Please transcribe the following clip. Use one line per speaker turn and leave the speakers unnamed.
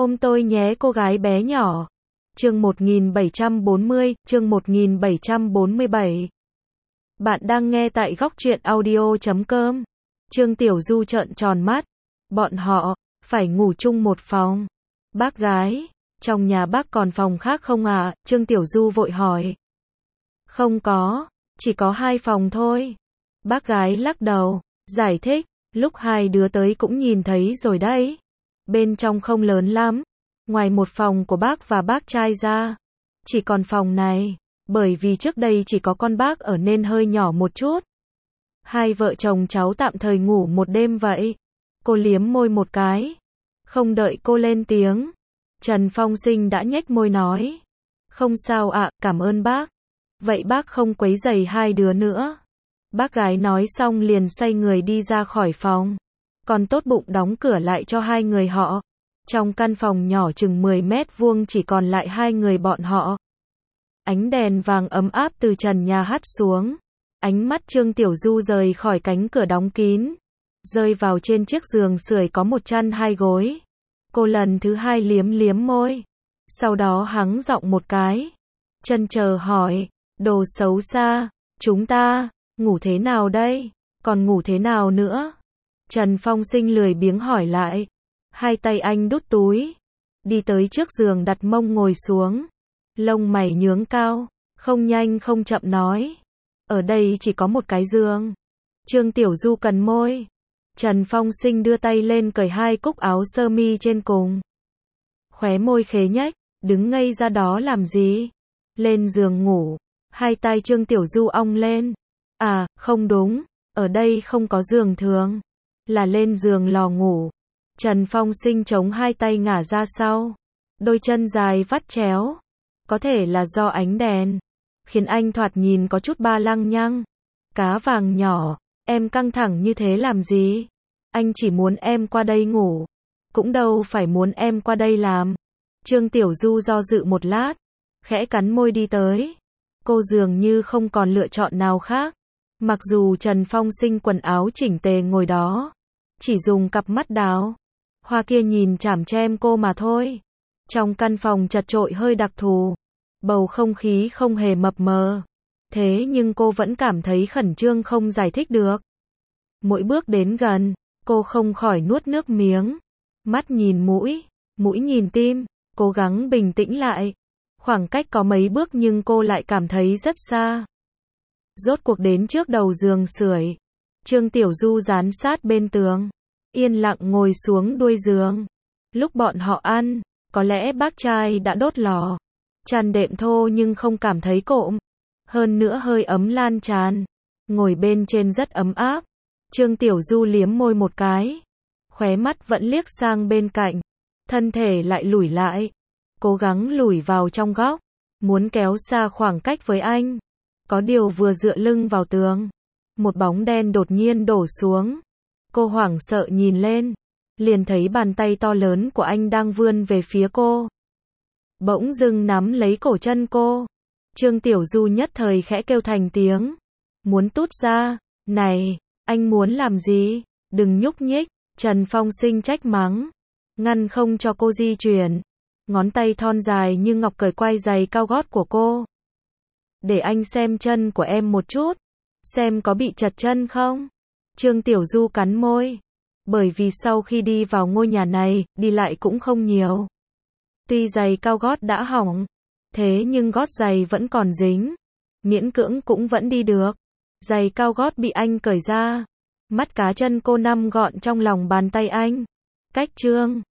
Ôm tôi nhé cô gái bé nhỏ. Chương 1747. Bạn đang nghe tại góc truyện audio.com. Trương Tiểu Du trợn tròn mắt. Bọn họ phải ngủ chung một phòng. Bác gái, trong nhà bác còn phòng khác không ạ? Trương Tiểu Du vội hỏi. Không có, chỉ có 2 phòng thôi. Bác gái lắc đầu, giải thích, lúc 2 đứa tới cũng nhìn thấy rồi đấy. Bên trong không lớn lắm, ngoài một phòng của bác và bác trai ra, chỉ còn phòng này, bởi vì trước đây chỉ có con bác ở nên hơi nhỏ một chút. 2 vợ chồng cháu tạm thời ngủ một đêm vậy. Cô liếm môi một cái. Không đợi cô lên tiếng, Trần Phong Sinh đã nhếch môi nói. Không sao ạ, cảm ơn bác. Vậy bác không quấy rầy 2 đứa nữa. Bác gái nói xong liền xoay người đi ra khỏi phòng. Còn tốt bụng đóng cửa lại cho 2 người họ. Trong căn phòng nhỏ chừng 10 mét vuông chỉ còn lại 2 người bọn họ. Ánh đèn vàng ấm áp từ trần nhà hắt xuống. Ánh mắt Trương Tiểu Du rời khỏi cánh cửa đóng kín, rơi vào trên chiếc giường sưởi có 1 chăn 2 gối. Cô lần thứ 2 liếm môi. Sau đó hắng giọng một cái. Chần chờ hỏi, đồ xấu xa, chúng ta ngủ thế nào đây? Còn ngủ thế nào nữa? Trần Phong Sinh lười biếng hỏi lại. 2 tay anh đút túi, đi tới trước giường đặt mông ngồi xuống. Lông mày nhướng cao, không nhanh không chậm nói. Ở đây chỉ có một cái giường. Trương Tiểu Du cần môi. Trần Phong Sinh đưa tay lên cởi 2 cúc áo sơ mi trên cùng. Khóe môi khế nhếch, đứng ngây ra đó làm gì? Lên giường ngủ. 2 tay Trương Tiểu Du ong lên. À, không đúng, ở đây không có giường thường, là lên giường lò ngủ. Trần Phong Sinh chống 2 tay ngả ra sau, đôi chân dài vắt chéo. Có thể là do ánh đèn, khiến anh thoạt nhìn có chút ba lăng nhăng. Cá vàng nhỏ, em căng thẳng như thế làm gì? Anh chỉ muốn em qua đây ngủ, cũng đâu phải muốn em qua đây làm. Trương Tiểu Du do dự một lát, khẽ cắn môi đi tới. Cô dường như không còn lựa chọn nào khác. Mặc dù Trần Phong Sinh quần áo chỉnh tề ngồi đó, chỉ dùng cặp mắt đào hoa kia nhìn chằm chằm cô mà thôi. Trong căn phòng chật chội hơi đặc thù, bầu không khí không hề mập mờ. Thế nhưng cô vẫn cảm thấy khẩn trương không giải thích được. Mỗi bước đến gần, cô không khỏi nuốt nước miếng. Mắt nhìn mũi, mũi nhìn tim, cố gắng bình tĩnh lại. Khoảng cách có mấy bước nhưng cô lại cảm thấy rất xa. Rốt cuộc đến trước đầu giường sưởi. Trương Tiểu Du dán sát bên tường, yên lặng ngồi xuống đuôi giường. Lúc bọn họ ăn, có lẽ bác trai đã đốt lò. Chăn đệm thô nhưng không cảm thấy cộm. Hơn nữa hơi ấm lan tràn. Ngồi bên trên rất ấm áp. Trương Tiểu Du liếm môi một cái. Khóe mắt vẫn liếc sang bên cạnh. Thân thể lại lủi lại. Cố gắng lủi vào trong góc. Muốn kéo xa khoảng cách với anh. Có điều vừa dựa lưng vào tường, một bóng đen đột nhiên đổ xuống. Cô hoảng sợ nhìn lên, liền thấy bàn tay to lớn của anh đang vươn về phía cô. Bỗng dưng nắm lấy cổ chân cô. Trương Tiểu Du nhất thời khẽ kêu thành tiếng. Muốn tút ra. Này, anh muốn làm gì? Đừng nhúc nhích. Trần Phong Sinh trách mắng, ngăn không cho cô di chuyển. Ngón tay thon dài như ngọc cởi quai giày cao gót của cô. Để anh xem chân của em một chút, xem có bị chật chân không? Trương Tiểu Du cắn môi, bởi vì sau khi đi vào ngôi nhà này, đi lại cũng không nhiều. Tuy giày cao gót đã hỏng, thế nhưng gót giày vẫn còn dính, miễn cưỡng cũng vẫn đi được. Giày cao gót bị anh cởi ra, mắt cá chân cô nằm gọn trong lòng bàn tay anh. Cách Trương